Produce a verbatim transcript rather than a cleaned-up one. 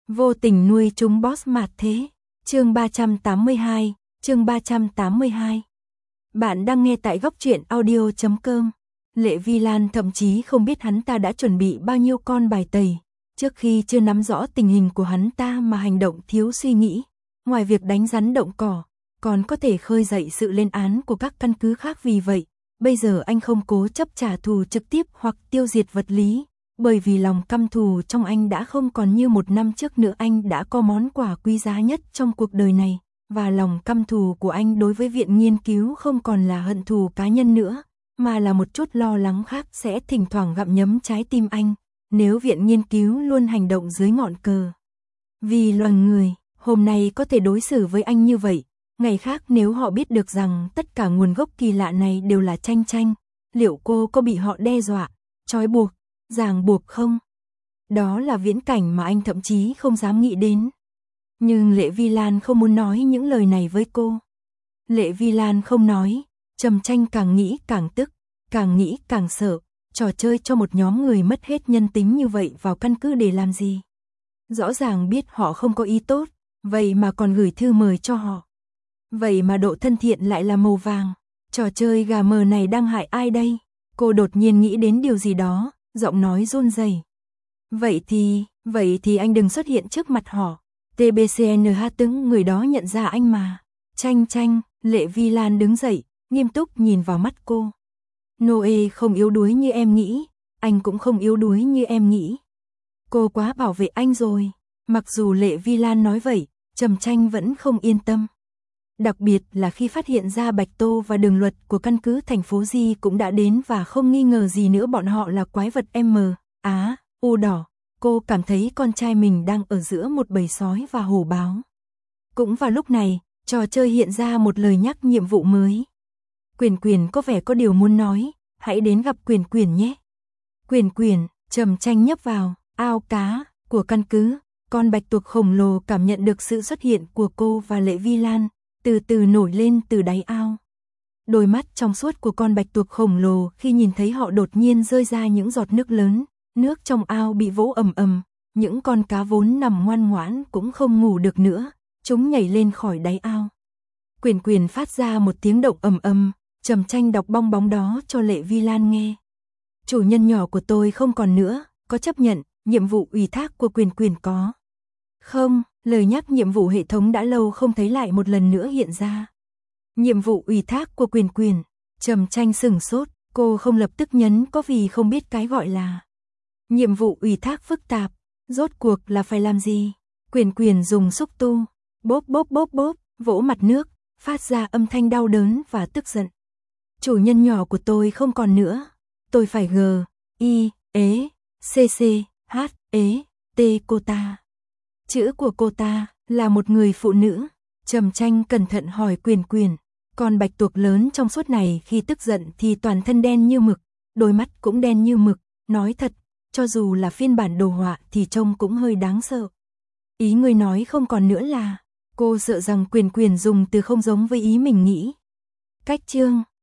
Vô tình nuôi chúng boss mạt thế. Chương ba trăm tám mươi hai, chương ba trăm tám mươi hai. Bạn đang nghe tại góc truyện audio chấm com. Lệ Vi Lan thậm chí không biết hắn ta đã chuẩn bị bao nhiêu con bài tẩy, trước khi chưa nắm rõ tình hình của hắn ta mà hành động thiếu suy nghĩ, ngoài việc đánh rắn động cỏ, còn có thể khơi dậy sự lên án của các căn cứ khác. Vì vậy, bây giờ anh không cố chấp trả thù trực tiếp hoặc tiêu diệt vật lý, bởi vì lòng căm thù trong anh đã không còn như một năm trước nữa. Anh đã có món quà quý giá nhất trong cuộc đời này, và lòng căm thù của anh đối với viện nghiên cứu không còn là hận thù cá nhân nữa, mà là một chút lo lắng khác sẽ thỉnh thoảng gặm nhấm trái tim anh, nếu viện nghiên cứu luôn hành động dưới ngọn cờ vì loài người, hôm nay có thể đối xử với anh như vậy, ngày khác nếu họ biết được rằng tất cả nguồn gốc kỳ lạ này đều là Tranh Tranh, liệu cô có bị họ đe dọa, trói buộc, ràng buộc không? Đó là viễn cảnh mà anh thậm chí không dám nghĩ đến. Nhưng Lệ Vi Lan không muốn nói những lời này với cô. Lệ Vi Lan không nói, Trầm Tranh càng nghĩ càng tức, càng nghĩ càng sợ, trò chơi cho một nhóm người mất hết nhân tính như vậy vào căn cứ để làm gì? Rõ ràng biết họ không có ý tốt, vậy mà còn gửi thư mời cho họ. Vậy mà độ thân thiện lại là màu vàng, trò chơi gà mờ này đang hại ai đây? Cô đột nhiên nghĩ đến điều gì đó, giọng nói run rẩy. Vậy thì, vậy thì anh đừng xuất hiện trước mặt họ. tê bê xê en hát tướng người đó nhận ra anh mà. Tranh Tranh, Lệ Vi Lan đứng dậy, nghiêm túc nhìn vào mắt cô. Noe không yếu đuối như em nghĩ, anh cũng không yếu đuối như em nghĩ. Cô quá bảo vệ anh rồi. Mặc dù Lệ Vi Lan nói vậy, Trầm Tranh vẫn không yên tâm. Đặc biệt là khi phát hiện ra Bạch Tô và đường luật của căn cứ thành phố Di cũng đã đến và không nghi ngờ gì nữa bọn họ là quái vật M, Á, U đỏ. Cô cảm thấy con trai mình đang ở giữa một bầy sói và hổ báo. Cũng vào lúc này, trò chơi hiện ra một lời nhắc nhiệm vụ mới. Quyền Quyền có vẻ có điều muốn nói, hãy đến gặp Quyền Quyền nhé. Quyền Quyền, Trầm Tranh nhấp vào ao cá của căn cứ, con bạch tuộc khổng lồ cảm nhận được sự xuất hiện của cô và Lệ Vi Lan, từ từ nổi lên từ đáy ao. Đôi mắt trong suốt của con bạch tuộc khổng lồ khi nhìn thấy họ đột nhiên rơi ra những giọt nước lớn, nước trong ao bị vỗ ầm ầm, những con cá vốn nằm ngoan ngoãn cũng không ngủ được nữa, chúng nhảy lên khỏi đáy ao. Quyền Quyền phát ra một tiếng động ầm ầm, Trầm Tranh đọc bong bóng đó cho Lệ Vi Lan nghe. Chủ nhân nhỏ của tôi không còn nữa, có chấp nhận nhiệm vụ ủy thác của Quyền Quyền có? Không, lời nhắc nhiệm vụ hệ thống đã lâu không thấy lại một lần nữa hiện ra. Nhiệm vụ ủy thác của Quyền Quyền, Trầm Tranh sửng sốt, cô không lập tức nhấn có vì không biết cái gọi là nhiệm vụ ủy thác phức tạp, rốt cuộc là phải làm gì? Quyền Quyền dùng xúc tu, bóp bóp bóp bóp, vỗ mặt nước, phát ra âm thanh đau đớn và tức giận. Chủ nhân nhỏ của tôi không còn nữa, tôi phải G, I, ế, C, C, H, ế, T cô ta. Chữ của cô ta là một người phụ nữ. Trầm Tranh cẩn thận hỏi Quyền Quyền, con bạch tuộc lớn trong suốt này khi tức giận thì toàn thân đen như mực, đôi mắt cũng đen như mực, nói thật, cho dù là phiên bản đồ họa thì trông cũng hơi đáng sợ. Ý người nói không còn nữa là, cô sợ rằng Quyền Quyền dùng từ không giống với ý mình nghĩ. Cách chương